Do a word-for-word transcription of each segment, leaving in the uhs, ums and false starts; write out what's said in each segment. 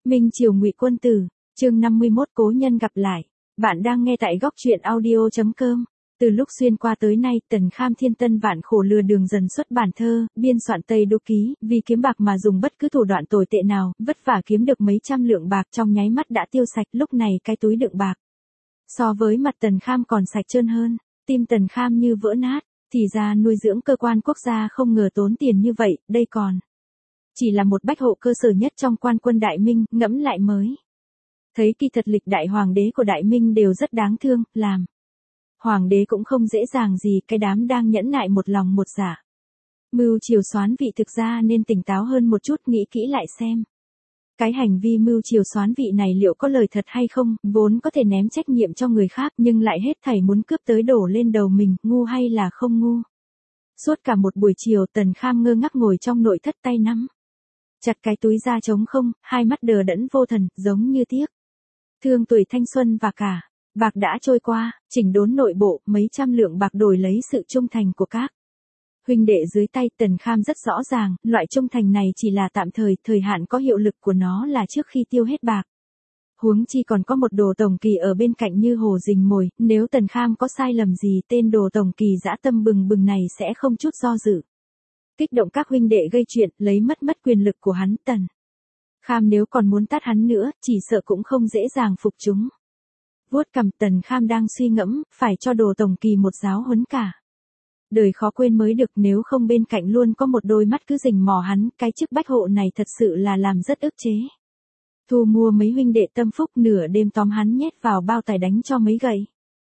Minh Triều Ngụy Quân Tử, chương năm mươi mốt Cố nhân gặp lại. Bạn đang nghe tại góc truyện audio chấm com. Từ lúc xuyên qua tới nay, Tần Kham thiên tân vạn khổ lừa đường dần xuất bản thơ, biên soạn Tây Đô Ký, vì kiếm bạc mà dùng bất cứ thủ đoạn tồi tệ nào, vất vả kiếm được mấy trăm lượng bạc trong nháy mắt đã tiêu sạch, lúc này cái túi đựng bạc. So với mặt Tần Kham còn sạch trơn hơn, tim Tần Kham như vỡ nát, thì ra nuôi dưỡng cơ quan quốc gia không ngờ tốn tiền như vậy, đây còn chỉ là một bách hộ cơ sở nhất trong quan quân Đại Minh, ngẫm lại mới thấy kỳ thật lịch đại hoàng đế của Đại Minh đều rất đáng thương, làm hoàng đế cũng không dễ dàng gì, cái đám đang nhẫn nại một lòng một dạ. Mưu triều soán vị thực ra nên tỉnh táo hơn một chút, nghĩ kỹ lại xem. Cái hành vi mưu triều soán vị này liệu có lời thật hay không, vốn có thể ném trách nhiệm cho người khác nhưng lại hết thảy muốn cướp tới đổ lên đầu mình, ngu hay là không ngu. Suốt cả một buổi chiều Tần Kham ngơ ngác ngồi trong nội thất tay nắm chặt cái túi da trống không, hai mắt đờ đẫn vô thần, giống như tiếc thương tuổi thanh xuân và cả bạc đã trôi qua, chỉnh đốn nội bộ, mấy trăm lượng bạc đổi lấy sự trung thành của các huynh đệ dưới tay. Tần Kham rất rõ ràng, loại trung thành này chỉ là tạm thời, thời hạn có hiệu lực của nó là trước khi tiêu hết bạc. Huống chi còn có một đồ tổng kỳ ở bên cạnh như hổ rình mồi, nếu Tần Kham có sai lầm gì tên đồ tổng kỳ dã tâm bừng bừng này sẽ không chút do dự kích động các huynh đệ gây chuyện, lấy mất mất quyền lực của hắn. Tần Kham nếu còn muốn tát hắn nữa, chỉ sợ cũng không dễ dàng phục chúng. Vuốt cằm, Tần Kham đang suy ngẫm, phải cho đồ tổng kỳ một giáo huấn cả đời khó quên mới được, nếu không bên cạnh luôn có một đôi mắt cứ rình mò hắn, cái chức bách hộ này thật sự là làm rất ức chế. Thu mua mấy huynh đệ tâm phúc, nửa đêm tóm hắn nhét vào bao tải đánh cho mấy gậy.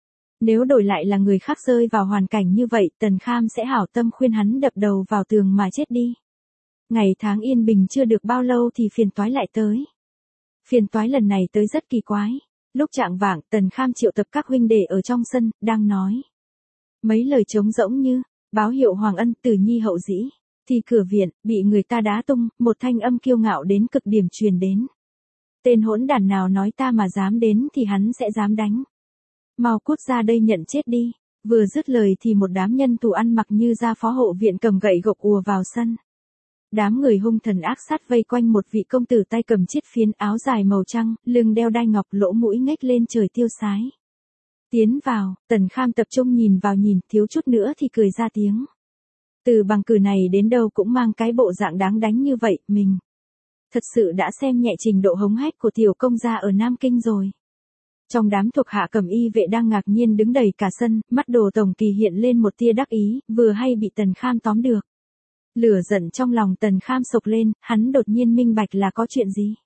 Nếu đổi lại là người khác rơi vào hoàn cảnh như vậy, Tần Kham sẽ hảo tâm khuyên hắn đập đầu vào tường mà chết đi. Ngày tháng yên bình chưa được bao lâu thì phiền toái lại tới. Phiền toái lần này tới rất kỳ quái. Lúc chạng vạng, Tần Kham triệu tập các huynh đệ ở trong sân, đang nói mấy lời trống rỗng như báo hiệu Hoàng Ân Tử Nhi hậu dĩ, thì cửa viện bị người ta đá tung, một thanh âm kiêu ngạo đến cực điểm truyền đến. Tên hỗn đản nào nói ta mà dám đến thì hắn sẽ dám đánh. Mau cút ra đây nhận chết đi. Vừa dứt lời thì một đám nhân tù ăn mặc như gia phó hộ viện cầm gậy gộc ùa vào sân. Đám người hung thần ác sát vây quanh một vị công tử tay cầm chiết phiến, áo dài màu trắng, lưng đeo đai ngọc, lỗ mũi ngếch lên trời tiêu sái. Tiến vào, Tần Kham tập trung nhìn vào nhìn, thiếu chút nữa thì cười ra tiếng. Từ bằng cử này đến đâu cũng mang cái bộ dạng đáng đánh như vậy, mình thật sự đã xem nhẹ trình độ hống hách của tiểu công gia ở Nam Kinh rồi. Trong đám thuộc hạ cầm y vệ đang ngạc nhiên đứng đầy cả sân, mắt đồ tổng kỳ hiện lên một tia đắc ý, vừa hay bị Tần Kham tóm được. Lửa giận trong lòng Tần Kham sộc lên, hắn đột nhiên minh bạch là có chuyện gì.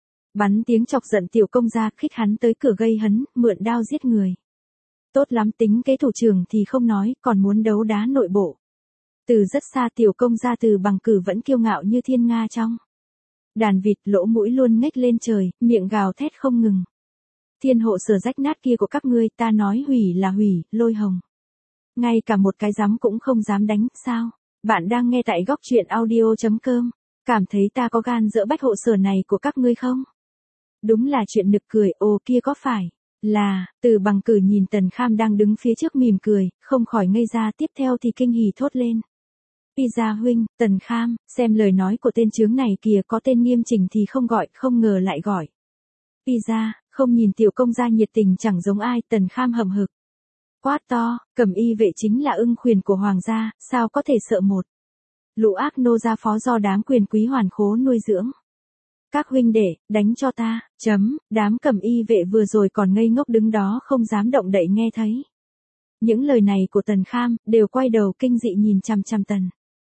Bắn tiếng chọc giận tiểu công gia, khích hắn tới cửa gây hấn, mượn đao giết người. Tốt lắm, tính kế thủ trưởng thì không nói, còn muốn đấu đá nội bộ. Từ rất xa tiểu công gia Từ bằng cử vẫn kiêu ngạo như thiên nga trong đàn vịt, lỗ mũi luôn ngếch lên trời, miệng gào thét không ngừng. Thiên hộ sở rách nát kia của các ngươi, ta nói hủy là hủy, Lôi Hồng ngay cả một cái giám cũng không dám đánh, sao? Bạn đang nghe tại góc truyện audio chấm com. Cảm thấy ta có gan dỡ bách hộ sở này của các ngươi không? Đúng là chuyện nực cười, ồ kia có phải là, Từ bằng cử nhìn Tần Kham đang đứng phía trước mỉm cười, không khỏi ngây ra, tiếp theo thì kinh hỉ thốt lên. Pizza huynh, Tần Kham, xem lời nói của tên chướng này kìa, có tên nghiêm chỉnh thì không gọi, không ngờ lại gọi Pizza, không nhìn tiểu công gia nhiệt tình chẳng giống ai. Tần Kham hậm hực quát to, cầm y vệ chính là ưng khuyển của hoàng gia, sao có thể sợ một lũ ác nô gia phó do đám quyền quý hoàn khố nuôi dưỡng. Các huynh đệ, đánh cho ta, chấm, đám cầm y vệ vừa rồi còn ngây ngốc đứng đó không dám động đậy nghe thấy những lời này của Tần Kham, đều quay đầu kinh dị nhìn chằm chằm Tần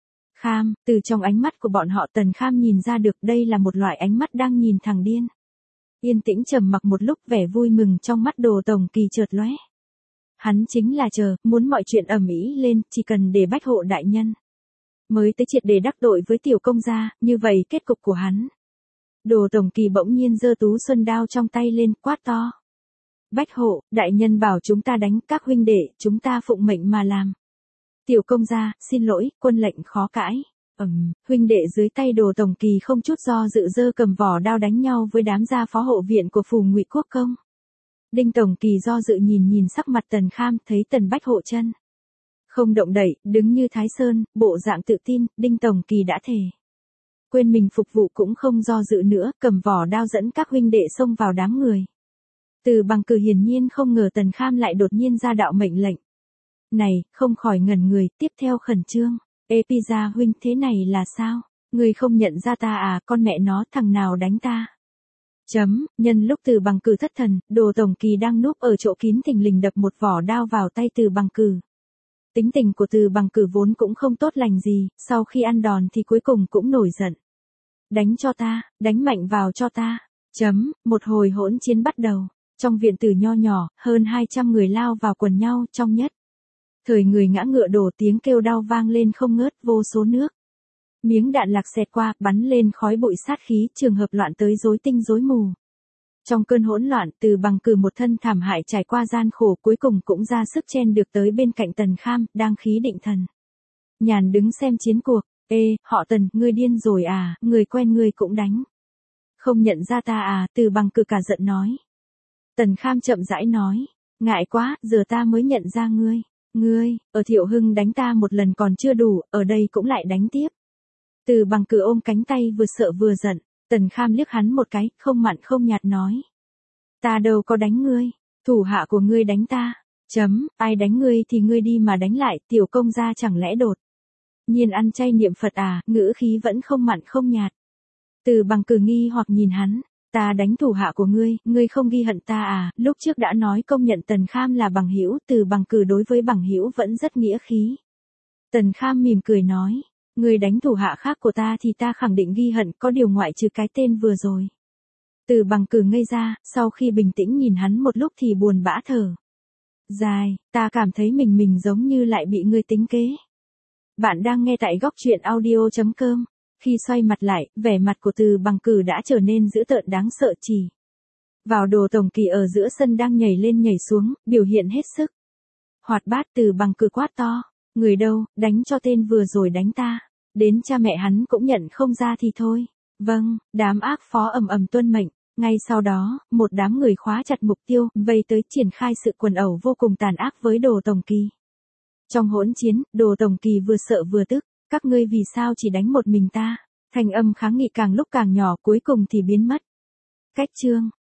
Kham. Từ trong ánh mắt của bọn họ Tần Kham nhìn ra được đây là một loại ánh mắt đang nhìn thẳng điên. Yên tĩnh trầm mặc một lúc, vẻ vui mừng trong mắt đồ tổng kỳ chợt lóe. Hắn chính là chờ, muốn mọi chuyện ầm ĩ lên, chỉ cần để bách hộ đại nhân mới tới triệt để đắc tội với tiểu công gia, như vậy kết cục của hắn. Đồ tổng kỳ bỗng nhiên giơ tú xuân đao trong tay lên, quát to. Bách hộ, đại nhân bảo chúng ta đánh, các huynh đệ, chúng ta phụng mệnh mà làm. Tiểu công gia, xin lỗi, quân lệnh khó cãi. Ừm, huynh đệ dưới tay đồ tổng kỳ không chút do dự giơ cầm vỏ đao đánh nhau với đám gia phó hộ viện của phủ Ngụy Quốc công. Đinh tổng kỳ do dự nhìn nhìn sắc mặt Tần Kham, thấy Tần bách hộ chân không động đậy, đứng như Thái Sơn, bộ dạng tự tin. Đinh tổng kỳ đã thề quên mình phục vụ cũng không do dự nữa, cầm vỏ đao dẫn các huynh đệ xông vào đám người. Từ Bằng Cử hiển nhiên không ngờ Tần Kham lại đột nhiên ra đạo mệnh lệnh. Này, không khỏi ngẩn người, tiếp theo khẩn trương. Ê Pizza huynh, thế này là sao? Ngươi không nhận ra ta à, con mẹ nó, thằng nào đánh ta? Chấm, nhân lúc Từ Bằng Cử thất thần, Đồ Tổng Kỳ đang núp ở chỗ kín thình lình đập một vỏ đao vào tay Từ Bằng Cử. Tính tình của Từ Bằng Cử vốn cũng không tốt lành gì, sau khi ăn đòn thì cuối cùng cũng nổi giận. Đánh cho ta, đánh mạnh vào cho ta. Chấm, một hồi hỗn chiến bắt đầu. Trong viện tử nho nhỏ, hơn hai trăm người lao vào quần nhau, trong nhất thời người ngã ngựa đổ, tiếng kêu đau vang lên không ngớt, vô số nước miếng đạn lạc xẹt qua, bắn lên khói bụi sát khí, trường hợp loạn tới rối tinh rối mù. Trong cơn hỗn loạn, Từ Bằng Cử một thân thảm hại trải qua gian khổ, cuối cùng cũng ra sức chen được tới bên cạnh Tần Kham, đang khí định thần nhàn đứng xem chiến cuộc. Ê, họ Tần, ngươi điên rồi à, người quen ngươi cũng đánh. Không nhận ra ta à, Từ Bằng Cử cả giận nói. Tần Kham chậm rãi nói, ngại quá, giờ ta mới nhận ra ngươi. Ngươi, ở Thiệu Hưng đánh ta một lần còn chưa đủ, ở đây cũng lại đánh tiếp. Từ Bằng Cử ôm cánh tay vừa sợ vừa giận. Tần Kham liếc hắn một cái, không mặn không nhạt nói. Ta đâu có đánh ngươi, thủ hạ của ngươi đánh ta. Chấm, ai đánh ngươi thì ngươi đi mà đánh lại, tiểu công gia chẳng lẽ đột nhiên ăn chay niệm Phật à, ngữ khí vẫn không mặn không nhạt. Từ Bằng Cử nghi hoặc nhìn hắn. Ta đánh thủ hạ của ngươi, ngươi không ghi hận ta à, lúc trước đã nói công nhận Tần Kham là bằng hữu, Từ Bằng Cử đối với bằng hữu vẫn rất nghĩa khí. Tần Kham mỉm cười nói, ngươi đánh thủ hạ khác của ta thì ta khẳng định ghi hận, có điều ngoại trừ cái tên vừa rồi. Từ Bằng Cử ngây ra, sau khi bình tĩnh nhìn hắn một lúc thì buồn bã thở dài, ta cảm thấy mình mình giống như lại bị ngươi tính kế. Bạn đang nghe tại góc truyện audio chấm com. Khi xoay mặt lại, vẻ mặt của Từ Bằng Cử đã trở nên dữ tợn đáng sợ, chỉ vào Đồ Tổng Kỳ ở giữa sân đang nhảy lên nhảy xuống, biểu hiện hết sức hoạt bát. Từ Bằng Cử quát to, người đâu, đánh cho tên vừa rồi đánh ta, đến cha mẹ hắn cũng nhận không ra thì thôi. Vâng, đám ác phó ầm ầm tuân mệnh. Ngay sau đó, một đám người khóa chặt mục tiêu, vây tới triển khai sự quần ẩu vô cùng tàn ác với Đồ Tổng Kỳ. Trong hỗn chiến, Đồ Tổng Kỳ vừa sợ vừa tức, các ngươi vì sao chỉ đánh một mình ta? Thanh âm kháng nghị càng lúc càng nhỏ, cuối cùng thì biến mất. Cách chương